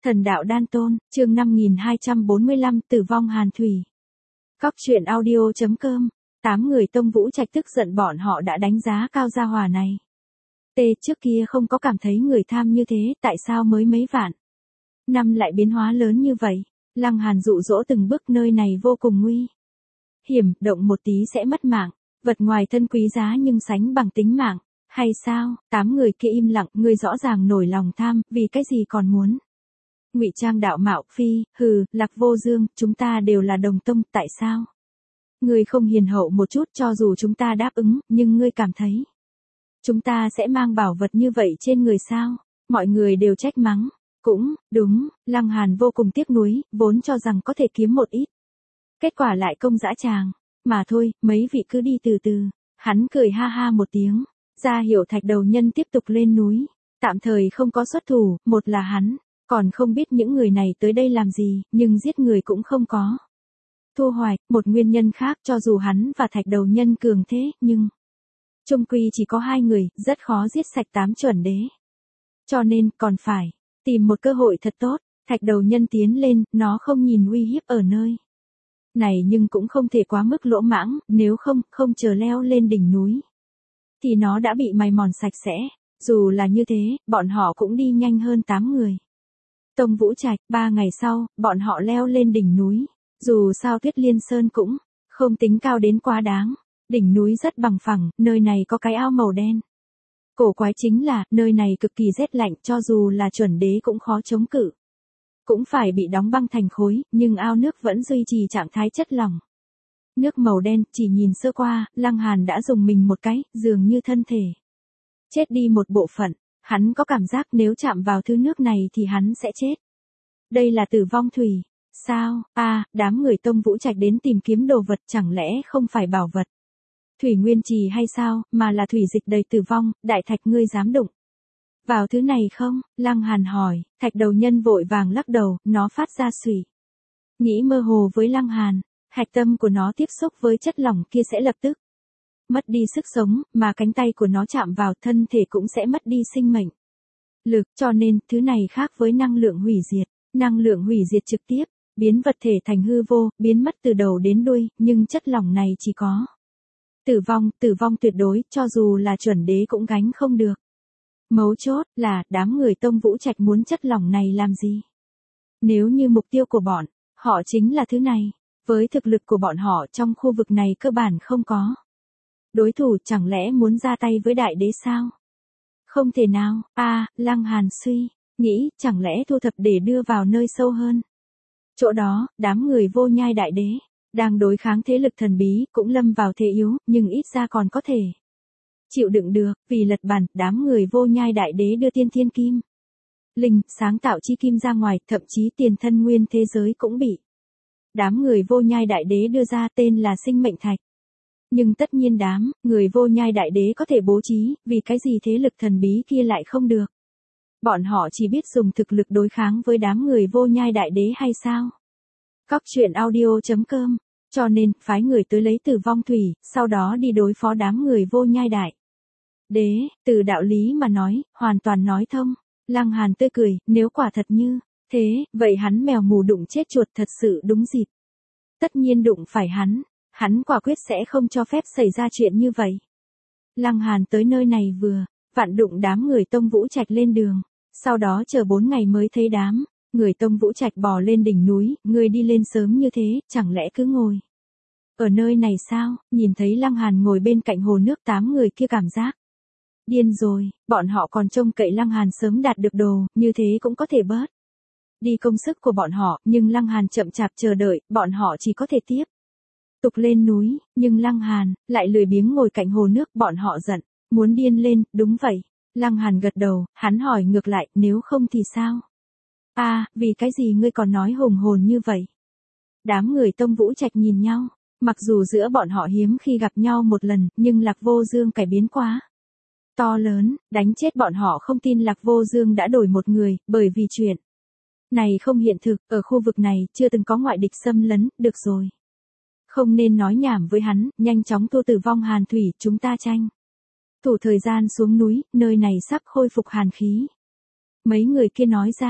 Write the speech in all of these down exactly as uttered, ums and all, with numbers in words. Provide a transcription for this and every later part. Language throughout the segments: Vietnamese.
Thần đạo đan tôn, chương năm nghìn hai trăm bốn mươi lăm, tử vong hàn thủy. Cóc truyện audio chấm com, tám người Tông Vũ Trạch tức giận bọn họ đã đánh giá cao gia hỏa này. Tê trước kia không có cảm thấy người tham như thế, tại sao mới mấy vạn năm lại biến hóa lớn như vậy? Lăng Hàn dụ dỗ từng bước, nơi này vô cùng nguy hiểm, động một tí sẽ mất mạng, vật ngoài thân quý giá nhưng sánh bằng tính mạng, hay sao? Tám người kia im lặng, ngươi rõ ràng nổi lòng tham, vì cái gì còn muốn ngụy trang đạo mạo? Phi, hừ, Lạc Vô Dương, chúng ta đều là đồng tông, tại sao ngươi không hiền hậu một chút? Cho dù chúng ta đáp ứng, nhưng ngươi cảm thấy chúng ta sẽ mang bảo vật như vậy trên người sao? Mọi người đều trách mắng. Cũng, đúng, Lăng Hàn vô cùng tiếc nuối, vốn cho rằng có thể kiếm một ít. Kết quả lại công dã tràng. Mà thôi, mấy vị cứ đi từ từ. Hắn cười ha ha một tiếng, ra hiệu Thạch Đầu Nhân tiếp tục lên núi. Tạm thời không có xuất thủ, một là hắn còn không biết những người này tới đây làm gì, nhưng giết người cũng không có thu hoạch. Một nguyên nhân khác, cho dù hắn và Thạch Đầu Nhân cường thế, nhưng chung quy chỉ có hai người, rất khó giết sạch tám chuẩn đế. Cho nên, còn phải tìm một cơ hội thật tốt. Thạch Đầu Nhân tiến lên, nó không nhìn uy hiếp ở nơi này nhưng cũng không thể quá mức lỗ mãng, nếu không, không chờ leo lên đỉnh núi thì nó đã bị mài mòn sạch sẽ. Dù là như thế, bọn họ cũng đi nhanh hơn tám người Tông Vũ Trạch. Ba ngày sau, bọn họ leo lên đỉnh núi. Dù sao Tuyết Liên Sơn cũng không tính cao đến quá đáng. Đỉnh núi rất bằng phẳng, nơi này có cái ao màu đen. Cổ quái chính là, nơi này cực kỳ rét lạnh, cho dù là chuẩn đế cũng khó chống cự. Cũng phải bị đóng băng thành khối, nhưng ao nước vẫn duy trì trạng thái chất lỏng. Nước màu đen, chỉ nhìn sơ qua, Lăng Hàn đã dùng mình một cái, dường như thân thể chết đi một bộ phận. Hắn có cảm giác nếu chạm vào thứ nước này thì hắn sẽ chết. Đây là tử vong thủy. Sao? A, à, đám người Tông Vũ Trạch đến tìm kiếm đồ vật, chẳng lẽ không phải bảo vật thủy nguyên trì hay sao, mà là thủy dịch đầy tử vong? Đại Thạch, ngươi dám đụng vào thứ này không? Lăng Hàn hỏi. Thạch Đầu Nhân vội vàng lắc đầu, nó phát ra suy nghĩ mơ hồ với Lăng Hàn. Hạch tâm của nó tiếp xúc với chất lỏng kia sẽ lập tức mất đi sức sống, mà cánh tay của nó chạm vào thân thể cũng sẽ mất đi sinh mệnh lực, cho nên thứ này khác với năng lượng hủy diệt. Năng lượng hủy diệt trực tiếp biến vật thể thành hư vô, biến mất từ đầu đến đuôi, nhưng chất lỏng này chỉ có tử vong, tử vong tuyệt đối, cho dù là chuẩn đế cũng gánh không được. Mấu chốt là, đám người Tông Vũ Trạch muốn chất lỏng này làm gì? Nếu như mục tiêu của bọn họ chính là thứ này, với thực lực của bọn họ trong khu vực này cơ bản không có đối thủ, chẳng lẽ muốn ra tay với đại đế sao? Không thể nào. A, à, Lăng Hàn suy nghĩ, chẳng lẽ thu thập để đưa vào nơi sâu hơn. Chỗ đó, đám người Vô Nhai đại đế đang đối kháng thế lực thần bí, cũng lâm vào thế yếu, nhưng ít ra còn có thể chịu đựng được. Vì lật bàn, đám người Vô Nhai đại đế đưa tiên thiên kim linh, sáng tạo chi kim ra ngoài, thậm chí tiền thân nguyên thế giới cũng bị đám người Vô Nhai đại đế đưa ra, tên là sinh mệnh thạch. Nhưng tất nhiên đám người Vô Nhai đại đế có thể bố trí, vì cái gì thế lực thần bí kia lại không được? Bọn họ chỉ biết dùng thực lực đối kháng với đám người Vô Nhai đại đế hay sao? Cóc truyện audio chấm com, cho nên, phái người tới lấy tử vong thủy, sau đó đi đối phó đám người Vô Nhai đại đế. Từ đạo lý mà nói, hoàn toàn nói thông. Lăng Hàn tươi cười, nếu quả thật như thế, vậy hắn mèo mù đụng chết chuột thật sự đúng dịp. Tất nhiên đụng phải hắn, hắn quả quyết sẽ không cho phép xảy ra chuyện như vậy. Lăng Hàn tới nơi này vừa vặn đụng đám người Tông Vũ Trạch lên đường, sau đó chờ bốn ngày mới thấy đám người Tông Vũ Trạch bò lên đỉnh núi. Người đi lên sớm như thế, chẳng lẽ cứ ngồi ở nơi này sao? Nhìn thấy Lăng Hàn ngồi bên cạnh hồ nước, tám người kia cảm giác điên rồi. Bọn họ còn trông cậy Lăng Hàn sớm đạt được đồ, như thế cũng có thể bớt đi công sức của bọn họ, nhưng Lăng Hàn chậm chạp chờ đợi, bọn họ chỉ có thể tiếp tục lên núi, nhưng Lăng Hàn lại lười biếng ngồi cạnh hồ nước. Bọn họ giận muốn điên lên. Đúng vậy. Lăng Hàn gật đầu, hắn hỏi ngược lại, nếu không thì sao? A, à, vì cái gì ngươi còn nói hùng hồn như vậy? Đám người Tông Vũ Trạch nhìn nhau, mặc dù giữa bọn họ hiếm khi gặp nhau một lần, nhưng Lạc Vô Dương cải biến quá to lớn, đánh chết bọn họ không tin Lạc Vô Dương đã đổi một người, bởi vì chuyện này không hiện thực, ở khu vực này chưa từng có ngoại địch xâm lấn. Được rồi, không nên nói nhảm với hắn, nhanh chóng thu tử vong hàn thủy, chúng ta tranh thủ thời gian xuống núi, nơi này sắp khôi phục hàn khí. Mấy người kia nói ra,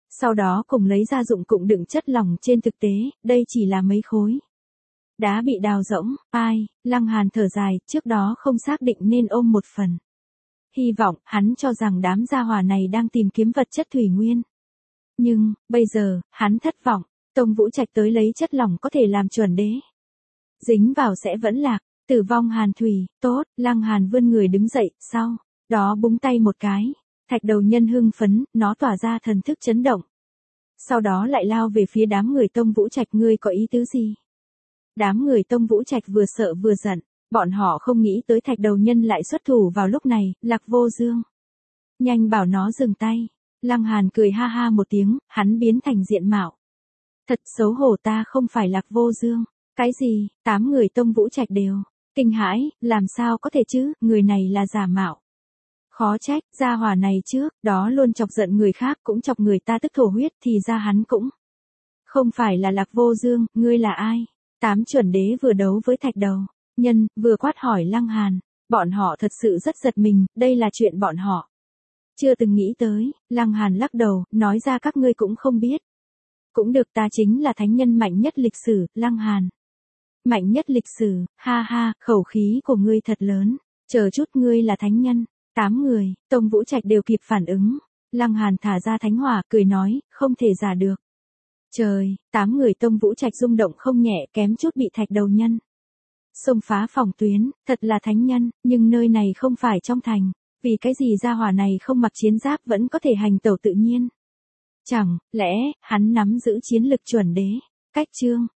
Sau đó cùng lấy ra dụng cụ đựng chất lỏng, trên thực tế, đây chỉ là mấy khối đá bị đào rỗng. Ai, Lăng Hàn thở dài, trước đó không xác định nên ôm một phần hy vọng, hắn cho rằng đám gia hỏa này đang tìm kiếm vật chất thủy nguyên. Nhưng, bây giờ, hắn thất vọng, Tông Vũ Trạch tới lấy chất lỏng có thể làm chuẩn đế. Dính vào sẽ vẫn lạc, tử vong hàn thủy, tốt, Lăng Hàn vươn người đứng dậy, sau đó búng tay một cái. Thạch đầu nhân hưng phấn, nó tỏa ra thần thức chấn động. Sau đó lại lao về phía đám người Tông Vũ Trạch, ngươi có ý tứ gì? Đám người Tông Vũ Trạch vừa sợ vừa giận, bọn họ không nghĩ tới thạch đầu nhân lại xuất thủ vào lúc này. Lạc Vô Dương, nhanh bảo nó dừng tay. Lăng Hàn cười ha ha một tiếng, hắn biến thành diện mạo. Thật xấu hổ, ta không phải Lạc Vô Dương. Cái gì? Tám người Tông Vũ Trạch đều kinh hãi, làm sao có thể chứ, người này là giả mạo. Khó trách, gia hỏa này trước đó luôn chọc giận người khác, cũng chọc người ta tức thổ huyết, thì ra hắn cũng không phải là Lạc Vô Dương. Ngươi là ai? Tám chuẩn đế vừa đấu với thạch đầu nhân, vừa quát hỏi Lăng Hàn. Bọn họ thật sự rất giật mình, đây là chuyện bọn họ chưa từng nghĩ tới. Lăng Hàn lắc đầu, nói ra các ngươi cũng không biết. Cũng được, ta chính là thánh nhân mạnh nhất lịch sử. Lăng Hàn, mạnh nhất lịch sử? Ha ha, khẩu khí của ngươi thật lớn. Chờ chút, ngươi là thánh nhân? Tám người Tông Vũ Trạch đều kịp phản ứng. Lăng Hàn thả ra thánh hỏa, cười nói, không thể giả được. Trời, tám người Tông Vũ Trạch rung động không nhẹ, kém chút bị thạch đầu nhân xông phá phòng tuyến. Thật là thánh nhân, nhưng nơi này không phải trong thành, vì cái gì gia hỏa này không mặc chiến giáp vẫn có thể hành tẩu tự nhiên? Chẳng lẽ hắn nắm giữ chiến lực chuẩn đế? Cách chương